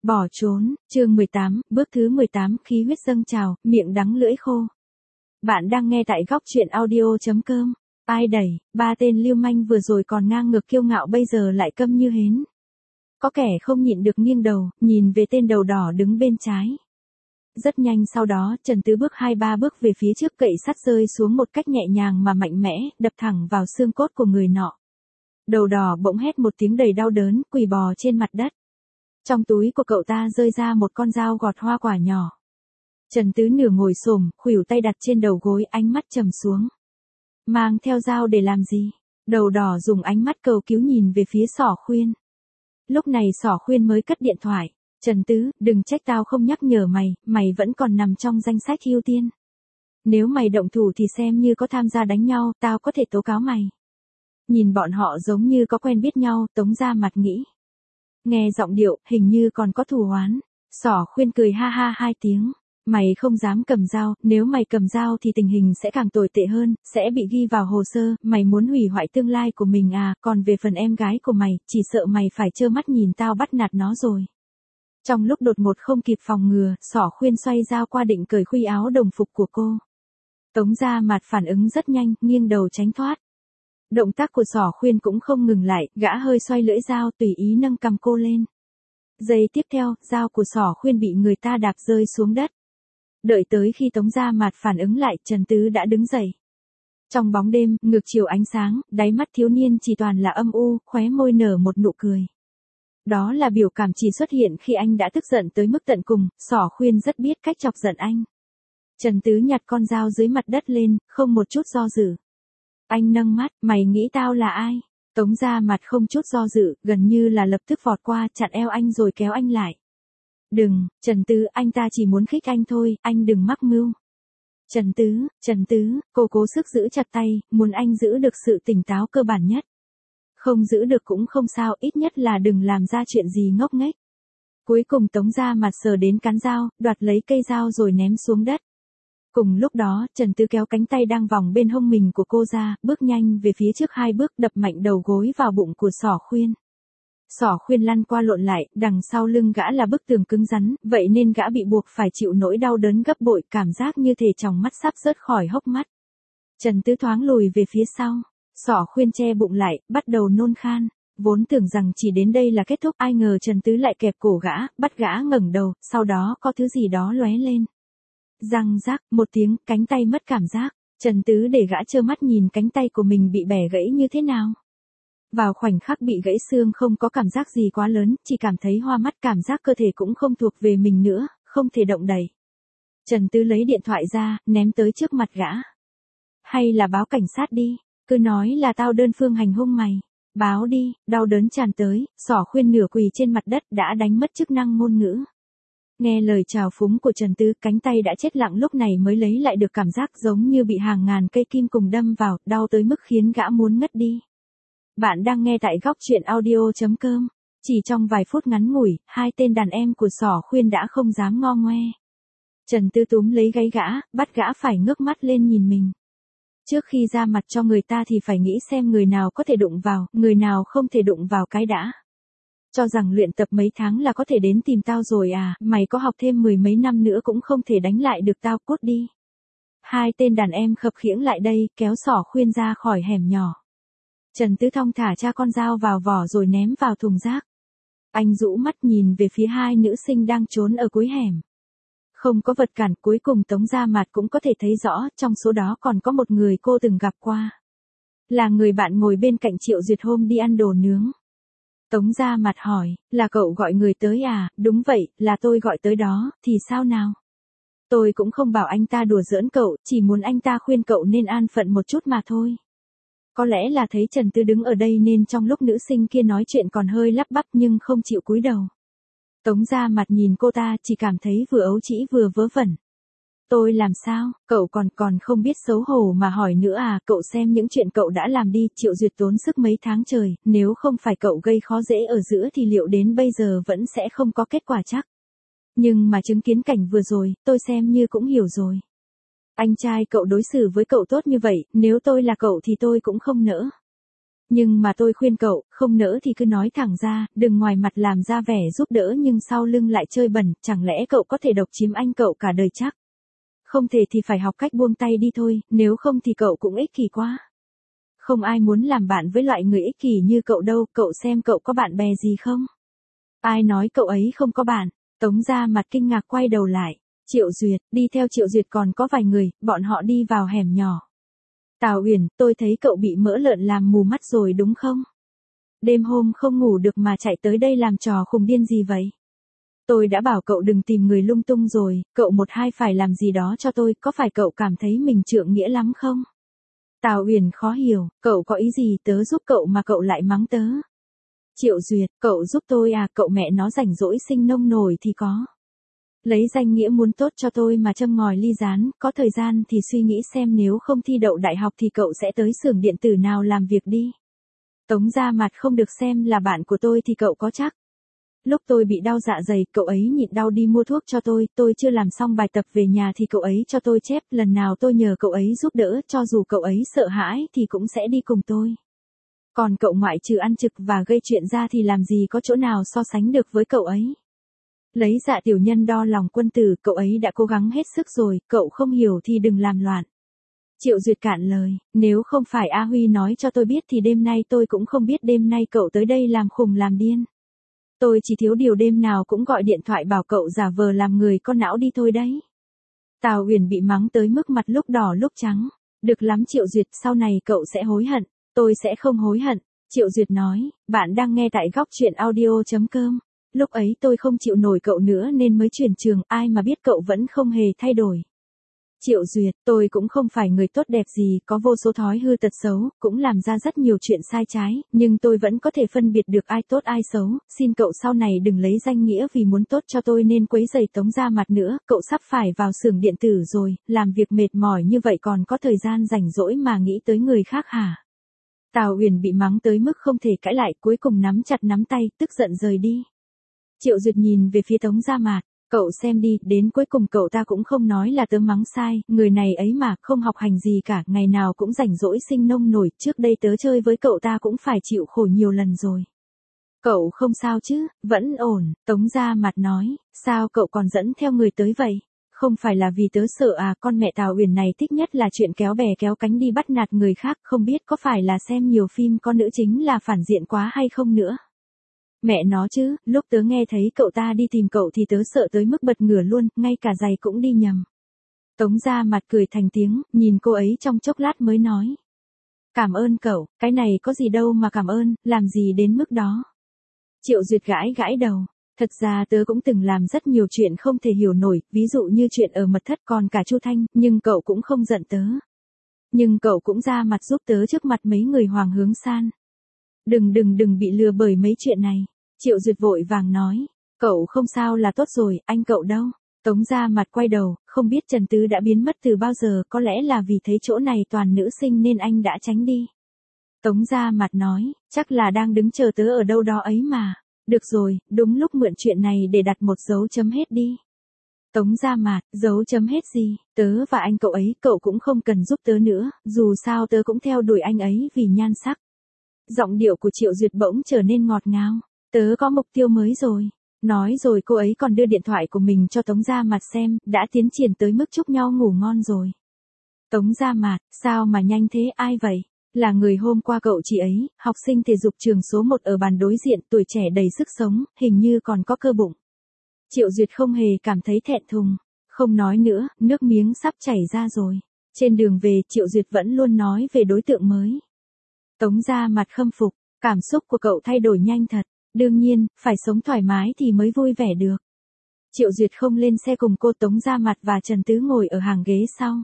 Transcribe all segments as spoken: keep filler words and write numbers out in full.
Bỏ trốn, chương mười tám, bước thứ mười tám, khí huyết dâng trào, miệng đắng lưỡi khô. Bạn đang nghe tại góc truyện audio.com. Ai đẩy, ba tên lưu manh vừa rồi còn ngang ngược kiêu ngạo bây giờ lại câm như hến. Có kẻ không nhịn được nghiêng đầu, nhìn về tên đầu đỏ đứng bên trái. Rất nhanh sau đó, Trần Tứ bước hai ba bước về phía trước, cậy sắt rơi xuống một cách nhẹ nhàng mà mạnh mẽ, đập thẳng vào xương cốt của người nọ. Đầu đỏ bỗng hét một tiếng đầy đau đớn, quỳ bò trên mặt đất. Trong túi của cậu ta rơi ra một con dao gọt hoa quả nhỏ. Trần Tứ nửa ngồi xổm, khuỷu tay đặt trên đầu gối, ánh mắt trầm xuống. Mang theo dao để làm gì? Đầu đỏ dùng ánh mắt cầu cứu nhìn về phía Sỏ Khuyên. Lúc này Sỏ Khuyên mới cất điện thoại. Trần Tứ, đừng trách tao không nhắc nhở mày, mày vẫn còn nằm trong danh sách ưu tiên. Nếu mày động thủ thì xem như có tham gia đánh nhau, tao có thể tố cáo mày. Nhìn bọn họ giống như có quen biết nhau, Tống ra mặt nghĩ. Nghe giọng điệu, hình như còn có thù oán. Sỏ Khuyên cười ha ha hai tiếng. Mày không dám cầm dao, nếu mày cầm dao thì tình hình sẽ càng tồi tệ hơn, sẽ bị ghi vào hồ sơ, mày muốn hủy hoại tương lai của mình à, còn về phần em gái của mày, chỉ sợ mày phải trơ mắt nhìn tao bắt nạt nó rồi. Trong lúc đột ngột không kịp phòng ngừa, Sỏ Khuyên xoay dao qua định cởi khuy áo đồng phục của cô. Tống ra mặt phản ứng rất nhanh, nghiêng đầu tránh thoát. Động tác của Sỏ Khuyên cũng không ngừng lại, gã hơi xoay lưỡi dao tùy ý nâng cầm cô lên. Giây tiếp theo, dao của Sỏ Khuyên bị người ta đạp rơi xuống đất. Đợi tới khi Tống ra mặt phản ứng lại, Trần Tứ đã đứng dậy. Trong bóng đêm, ngược chiều ánh sáng, đáy mắt thiếu niên chỉ toàn là âm u, khóe môi nở một nụ cười. Đó là biểu cảm chỉ xuất hiện khi anh đã tức giận tới mức tận cùng, Sỏ Khuyên rất biết cách chọc giận anh. Trần Tứ nhặt con dao dưới mặt đất lên, không một chút do dự. Anh nâng mắt, mày nghĩ tao là ai? Tống ra mặt không chút do dự, gần như là lập tức vọt qua, chặn eo anh rồi kéo anh lại. Đừng, Trần Tứ, anh ta chỉ muốn khích anh thôi, anh đừng mắc mưu. Trần Tứ, Trần Tứ, cô cố sức giữ chặt tay, muốn anh giữ được sự tỉnh táo cơ bản nhất. Không giữ được cũng không sao, ít nhất là đừng làm ra chuyện gì ngốc nghếch. Cuối cùng Tống ra mặt sờ đến cán dao, đoạt lấy cây dao rồi ném xuống đất. Cùng lúc đó, Trần Tứ kéo cánh tay đang vòng bên hông mình của cô ra, bước nhanh về phía trước hai bước, đập mạnh đầu gối vào bụng của Sỏ Khuyên. Sỏ Khuyên lăn qua lộn lại, đằng sau lưng gã là bức tường cứng rắn, vậy nên gã bị buộc phải chịu nỗi đau đớn gấp bội, cảm giác như thể tròng mắt sắp rớt khỏi hốc mắt. Trần Tứ thoáng lùi về phía sau, Sỏ Khuyên che bụng lại, bắt đầu nôn khan. Vốn tưởng rằng chỉ đến đây là kết thúc, ai ngờ Trần Tứ lại kẹp cổ gã, bắt gã ngẩng đầu, sau đó có thứ gì đó lóe lên. Răng rác, một tiếng, cánh tay mất cảm giác. Trần Tứ để gã trơ mắt nhìn cánh tay của mình bị bẻ gãy như thế nào. Vào khoảnh khắc bị gãy xương không có cảm giác gì quá lớn, chỉ cảm thấy hoa mắt, cảm giác cơ thể cũng không thuộc về mình nữa, không thể động đậy. Trần Tứ lấy điện thoại ra, ném tới trước mặt gã. Hay là báo cảnh sát đi, cứ nói là tao đơn phương hành hung mày. Báo đi, đau đớn tràn tới, Sỏ Khuyên nửa quỳ trên mặt đất đã đánh mất chức năng ngôn ngữ. Nghe lời chào phúng của Trần Tứ, cánh tay đã chết lặng lúc này mới lấy lại được cảm giác giống như bị hàng ngàn cây kim cùng đâm vào, đau tới mức khiến gã muốn ngất đi. Bạn đang nghe tại góc truyện audio.com. Chỉ trong vài phút ngắn ngủi, hai tên đàn em của Sỏ Khuyên đã không dám ngo ngoe. Trần Tứ túm lấy gáy gã, bắt gã phải ngước mắt lên nhìn mình. Trước khi ra mặt cho người ta thì phải nghĩ xem người nào có thể đụng vào, người nào không thể đụng vào cái đã. Cho rằng luyện tập mấy tháng là có thể đến tìm tao rồi à, mày có học thêm mười mấy năm nữa cũng không thể đánh lại được tao, cút đi. Hai tên đàn em khập khiễng lại đây, kéo Sỏ Khuyên ra khỏi hẻm nhỏ. Trần Tứ thong thả tra con dao vào vỏ rồi ném vào thùng rác. Anh rũ mắt nhìn về phía hai nữ sinh đang trốn ở cuối hẻm. Không có vật cản, cuối cùng Tống ra mặt cũng có thể thấy rõ, trong số đó còn có một người cô từng gặp qua. Là người bạn ngồi bên cạnh Triệu Duyệt hôm đi ăn đồ nướng. Tống ra mặt hỏi, là cậu gọi người tới à? Đúng vậy, là tôi gọi tới đó, thì sao nào? Tôi cũng không bảo anh ta đùa giỡn cậu, chỉ muốn anh ta khuyên cậu nên an phận một chút mà thôi. Có lẽ là thấy Trần Tứ đứng ở đây nên trong lúc nữ sinh kia nói chuyện còn hơi lắp bắp nhưng không chịu cúi đầu. Tống ra mặt nhìn cô ta, chỉ cảm thấy vừa ấu trĩ vừa vớ vẩn. Tôi làm sao, cậu còn còn không biết xấu hổ mà hỏi nữa à, cậu xem những chuyện cậu đã làm đi, Triệu Duyệt tốn sức mấy tháng trời, nếu không phải cậu gây khó dễ ở giữa thì liệu đến bây giờ vẫn sẽ không có kết quả chắc. Nhưng mà chứng kiến cảnh vừa rồi, tôi xem như cũng hiểu rồi. Anh trai cậu đối xử với cậu tốt như vậy, nếu tôi là cậu thì tôi cũng không nỡ. Nhưng mà tôi khuyên cậu, không nỡ thì cứ nói thẳng ra, đừng ngoài mặt làm ra vẻ giúp đỡ nhưng sau lưng lại chơi bẩn, chẳng lẽ cậu có thể độc chiếm anh cậu cả đời chắc? Không thể thì phải học cách buông tay đi thôi, nếu không thì cậu cũng ích kỷ quá. Không ai muốn làm bạn với loại người ích kỷ như cậu đâu, cậu xem cậu có bạn bè gì không? Ai nói cậu ấy không có bạn? Tống Gia mặt kinh ngạc quay đầu lại. Triệu Duyệt, đi theo Triệu Duyệt còn có vài người, bọn họ đi vào hẻm nhỏ. Tào Uyển, tôi thấy cậu bị mỡ lợn làm mù mắt rồi đúng không? Đêm hôm không ngủ được mà chạy tới đây làm trò khùng điên gì vậy? Tôi đã bảo cậu đừng tìm người lung tung rồi, cậu một hai phải làm gì đó cho tôi, có phải cậu cảm thấy mình trượng nghĩa lắm không? Tào Uyển khó hiểu, cậu có ý gì, tớ giúp cậu mà cậu lại mắng tớ? Triệu Duyệt, cậu giúp tôi à, cậu mẹ nó rảnh rỗi sinh nông nổi thì có. Lấy danh nghĩa muốn tốt cho tôi mà châm ngòi ly gián, có thời gian thì suy nghĩ xem nếu không thi đậu đại học thì cậu sẽ tới xưởng điện tử nào làm việc đi. Tống Gia mặt không được xem là bạn của tôi thì cậu có chắc. Lúc tôi bị đau dạ dày, cậu ấy nhịn đau đi mua thuốc cho tôi, tôi chưa làm xong bài tập về nhà thì cậu ấy cho tôi chép, lần nào tôi nhờ cậu ấy giúp đỡ, cho dù cậu ấy sợ hãi thì cũng sẽ đi cùng tôi. Còn cậu ngoại trừ ăn trực và gây chuyện ra thì làm gì có chỗ nào so sánh được với cậu ấy. Lấy dạ tiểu nhân đo lòng quân tử, cậu ấy đã cố gắng hết sức rồi, cậu không hiểu thì đừng làm loạn. Triệu Duyệt cạn lời, nếu không phải A Huy nói cho tôi biết thì đêm nay tôi cũng không biết đêm nay cậu tới đây làm khùng làm điên. Tôi chỉ thiếu điều đêm nào cũng gọi điện thoại bảo cậu giả vờ làm người con não đi thôi đấy. Tào Uyển bị mắng tới mức mặt lúc đỏ lúc trắng. Được lắm Triệu Duyệt, sau này cậu sẽ hối hận. Tôi sẽ không hối hận. Triệu Duyệt nói, bạn đang nghe tại góc truyện audio.com. Lúc ấy tôi không chịu nổi cậu nữa nên mới chuyển trường, ai mà biết cậu vẫn không hề thay đổi. Triệu Duyệt, tôi cũng không phải người tốt đẹp gì, có vô số thói hư tật xấu, cũng làm ra rất nhiều chuyện sai trái, nhưng tôi vẫn có thể phân biệt được ai tốt ai xấu, xin cậu sau này đừng lấy danh nghĩa vì muốn tốt cho tôi nên quấy rầy Tống Gia mặt nữa, cậu sắp phải vào xưởng điện tử rồi, làm việc mệt mỏi như vậy còn có thời gian rảnh rỗi mà nghĩ tới người khác hả? Tào Uyển bị mắng tới mức không thể cãi lại, cuối cùng nắm chặt nắm tay, tức giận rời đi. Triệu Duyệt nhìn về phía Tống Gia Mạt, cậu xem đi, đến cuối cùng cậu ta cũng không nói là tớ mắng sai, người này ấy mà, không học hành gì cả, ngày nào cũng rảnh rỗi sinh nông nổi, trước đây tớ chơi với cậu ta cũng phải chịu khổ nhiều lần rồi. Cậu không sao chứ, vẫn ổn, Tống Gia Mạt nói, sao cậu còn dẫn theo người tới vậy? Không phải là vì tớ sợ à, con mẹ Tào Uyển này thích nhất là chuyện kéo bè kéo cánh đi bắt nạt người khác, không biết có phải là xem nhiều phim con nữ chính là phản diện quá hay không nữa. Mẹ nó chứ, lúc tớ nghe thấy cậu ta đi tìm cậu thì tớ sợ tới mức bật ngửa luôn, ngay cả giày cũng đi nhầm. Tống Gia mặt cười thành tiếng, nhìn cô ấy trong chốc lát mới nói. Cảm ơn cậu, cái này có gì đâu mà cảm ơn, làm gì đến mức đó. Triệu Duyệt gãi gãi đầu. Thật ra tớ cũng từng làm rất nhiều chuyện không thể hiểu nổi, ví dụ như chuyện ở mật thất còn cả Chu Thanh, nhưng cậu cũng không giận tớ. Nhưng cậu cũng ra mặt giúp tớ trước mặt mấy người Hoàng Hướng San. Đừng đừng đừng bị lừa bởi mấy chuyện này. Triệu Duyệt vội vàng nói, cậu không sao là tốt rồi, anh cậu đâu? Tống Gia mặt quay đầu, không biết Trần Tứ đã biến mất từ bao giờ, có lẽ là vì thấy chỗ này toàn nữ sinh nên anh đã tránh đi. Tống Gia mặt nói, chắc là đang đứng chờ tớ ở đâu đó ấy mà. Được rồi, đúng lúc mượn chuyện này để đặt một dấu chấm hết đi. Tống Gia Mạt, dấu chấm hết gì, tớ và anh cậu ấy, cậu cũng không cần giúp tớ nữa, dù sao tớ cũng theo đuổi anh ấy vì nhan sắc. Giọng điệu của Triệu Duyệt bỗng trở nên ngọt ngào, tớ có mục tiêu mới rồi. Nói rồi cô ấy còn đưa điện thoại của mình cho Tống Gia Mạt xem, đã tiến triển tới mức chúc nhau ngủ ngon rồi. Tống Gia Mạt, sao mà nhanh thế, ai vậy? Là người hôm qua cậu chị ấy, học sinh thể dục trường số một ở bàn đối diện, tuổi trẻ đầy sức sống, hình như còn có cơ bụng. Triệu Duyệt không hề cảm thấy thẹn thùng, không nói nữa, nước miếng sắp chảy ra rồi. Trên đường về, Triệu Duyệt vẫn luôn nói về đối tượng mới. Tống Gia mặt khâm phục, cảm xúc của cậu thay đổi nhanh thật, đương nhiên, phải sống thoải mái thì mới vui vẻ được. Triệu Duyệt không lên xe cùng cô, Tống Gia mặt và Trần Tứ ngồi ở hàng ghế sau.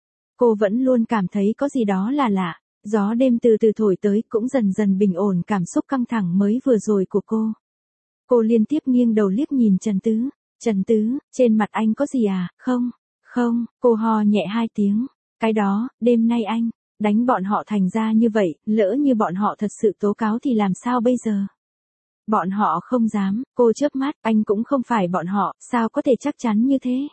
Cô vẫn luôn cảm thấy có gì đó là lạ. Gió đêm từ từ thổi tới cũng dần dần bình ổn cảm xúc căng thẳng mới vừa rồi của cô. Cô liên tiếp nghiêng đầu liếc nhìn Trần Tứ. Trần Tứ, trên mặt anh có gì à? Không, không, cô ho nhẹ hai tiếng. Cái đó, đêm nay anh, đánh bọn họ thành ra như vậy, lỡ như bọn họ thật sự tố cáo thì làm sao bây giờ? Bọn họ không dám, cô chớp mắt, anh cũng không phải bọn họ, sao có thể chắc chắn như thế?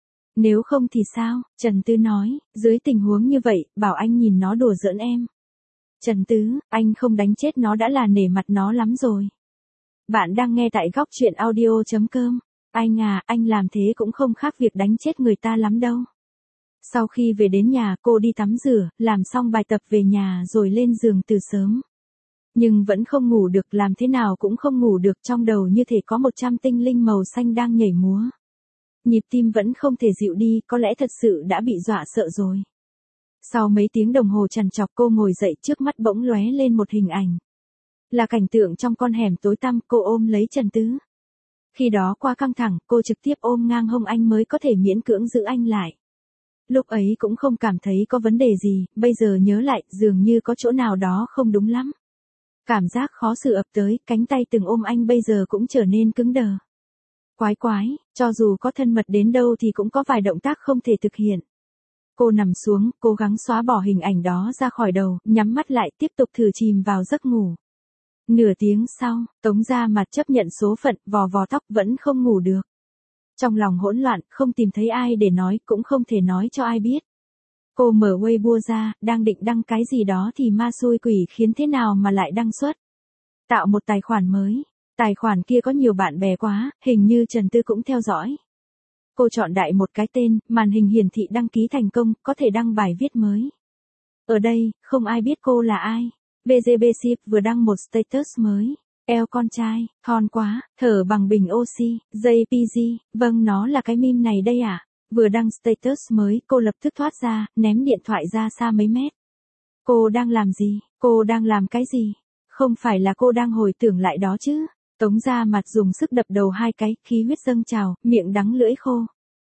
Nếu không thì sao, Trần Tư nói, dưới tình huống như vậy, bảo anh nhìn nó đùa giỡn em. Trần Tứ, anh không đánh chết nó đã là nể mặt nó lắm rồi. Bạn đang nghe tại góc chuyện audio chấm com. Anh à, anh làm thế cũng không khác việc đánh chết người ta lắm đâu. Sau khi về đến nhà, cô đi tắm rửa, làm xong bài tập về nhà rồi lên giường từ sớm. Nhưng vẫn không ngủ được, làm thế nào cũng không ngủ được, trong đầu như thể có một trăm tinh linh màu xanh đang nhảy múa. Nhịp tim vẫn không thể dịu đi, có lẽ thật sự đã bị dọa sợ rồi. Sau mấy tiếng đồng hồ trằn trọc cô ngồi dậy, trước mắt bỗng lóe lên một hình ảnh. Là cảnh tượng trong con hẻm tối tăm, cô ôm lấy Trần Tứ. Khi đó qua căng thẳng, cô trực tiếp ôm ngang hông anh mới có thể miễn cưỡng giữ anh lại. Lúc ấy cũng không cảm thấy có vấn đề gì, bây giờ nhớ lại, dường như có chỗ nào đó không đúng lắm. Cảm giác khó xử ập tới, cánh tay từng ôm anh bây giờ cũng trở nên cứng đờ. Quái quái, cho dù có thân mật đến đâu thì cũng có vài động tác không thể thực hiện. Cô nằm xuống, cố gắng xóa bỏ hình ảnh đó ra khỏi đầu, nhắm mắt lại tiếp tục thử chìm vào giấc ngủ. Nửa tiếng sau, Tống Gia Mặt chấp nhận số phận, vò vò tóc vẫn không ngủ được. Trong lòng hỗn loạn, không tìm thấy ai để nói, cũng không thể nói cho ai biết. Cô mở Weibo ra, đang định đăng cái gì đó thì ma xui quỷ khiến thế nào mà lại đăng xuất. Tạo một tài khoản mới. Tài khoản kia có nhiều bạn bè quá, hình như Trần Tư cũng theo dõi. Cô chọn đại một cái tên, màn hình hiển thị đăng ký thành công, có thể đăng bài viết mới. Ở đây, không ai biết cô là ai. vê giê bê Ship vừa đăng một status mới. Eo con trai, thon quá, thở bằng bình oxy, jê pê giê, vâng nó là cái meme này đây à. Vừa đăng status mới, cô lập tức thoát ra, ném điện thoại ra xa mấy mét. Cô đang làm gì? Cô đang làm cái gì? Không phải là cô đang hồi tưởng lại đó chứ? Tống Gia Mặt dùng sức đập đầu hai cái, khí huyết dâng trào, miệng đắng lưỡi khô.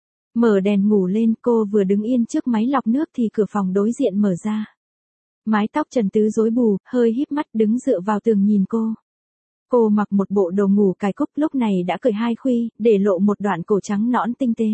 Mở đèn ngủ lên, cô vừa đứng yên trước máy lọc nước thì cửa phòng đối diện mở ra. Mái tóc Trần Tứ rối bù, hơi híp mắt đứng dựa vào tường nhìn cô. Cô mặc một bộ đồ ngủ cài cúc, lúc này đã cởi hai khuy, để lộ một đoạn cổ trắng nõn tinh tế.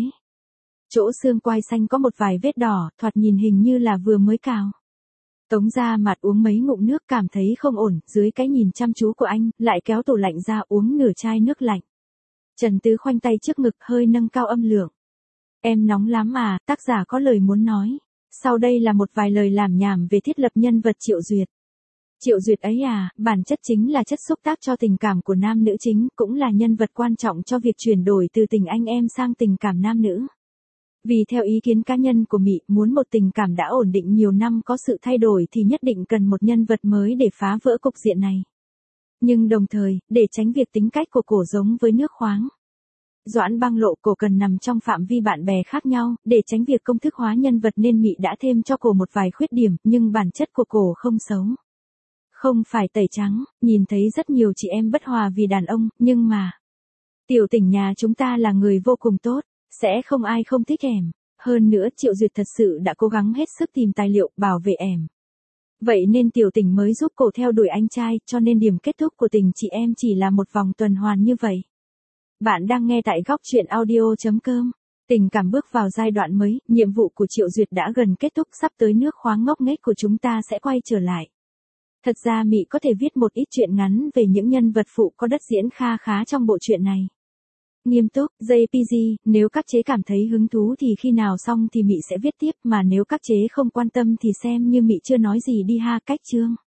Chỗ xương quai xanh có một vài vết đỏ, thoạt nhìn hình như là vừa mới cào. Tống Gia Mặt uống mấy ngụm nước cảm thấy không ổn, dưới cái nhìn chăm chú của anh, lại kéo tủ lạnh ra uống nửa chai nước lạnh. Trần Tứ khoanh tay trước ngực hơi nâng cao âm lượng. Em nóng lắm à, tác giả có lời muốn nói. Sau đây là một vài lời làm nhảm về thiết lập nhân vật Triệu Duyệt. Triệu Duyệt ấy à, bản chất chính là chất xúc tác cho tình cảm của nam nữ chính, cũng là nhân vật quan trọng cho việc chuyển đổi từ tình anh em sang tình cảm nam nữ. Vì theo ý kiến cá nhân của Mị, muốn một tình cảm đã ổn định nhiều năm có sự thay đổi thì nhất định cần một nhân vật mới để phá vỡ cục diện này. Nhưng đồng thời, để tránh việc tính cách của cổ giống với nước khoáng. Doãn Băng Lộ, cổ cần nằm trong phạm vi bạn bè khác nhau, để tránh việc công thức hóa nhân vật nên Mị đã thêm cho cổ một vài khuyết điểm, nhưng bản chất của cổ không xấu. Không phải tẩy trắng, nhìn thấy rất nhiều chị em bất hòa vì đàn ông, nhưng mà... Tiểu Tỉnh nhà chúng ta là người vô cùng tốt. Sẽ không ai không thích em. Hơn nữa Triệu Duyệt thật sự đã cố gắng hết sức tìm tài liệu bảo vệ em. Vậy nên Tiểu Tỉnh mới giúp cổ theo đuổi anh trai, cho nên điểm kết thúc của tình chị em chỉ là một vòng tuần hoàn như vậy. Bạn đang nghe tại góc chuyện audio chấm com. Tình cảm bước vào giai đoạn mới, nhiệm vụ của Triệu Duyệt đã gần kết thúc, sắp tới nước khoáng ngốc nghếch của chúng ta sẽ quay trở lại. Thật ra Mị có thể viết một ít chuyện ngắn về những nhân vật phụ có đất diễn kha khá trong bộ truyện này. Nghiêm túc, jê pê giê, nếu các chế cảm thấy hứng thú thì khi nào xong thì Mị sẽ viết tiếp, mà nếu các chế không quan tâm thì xem như Mị chưa nói gì đi ha. Cách chương.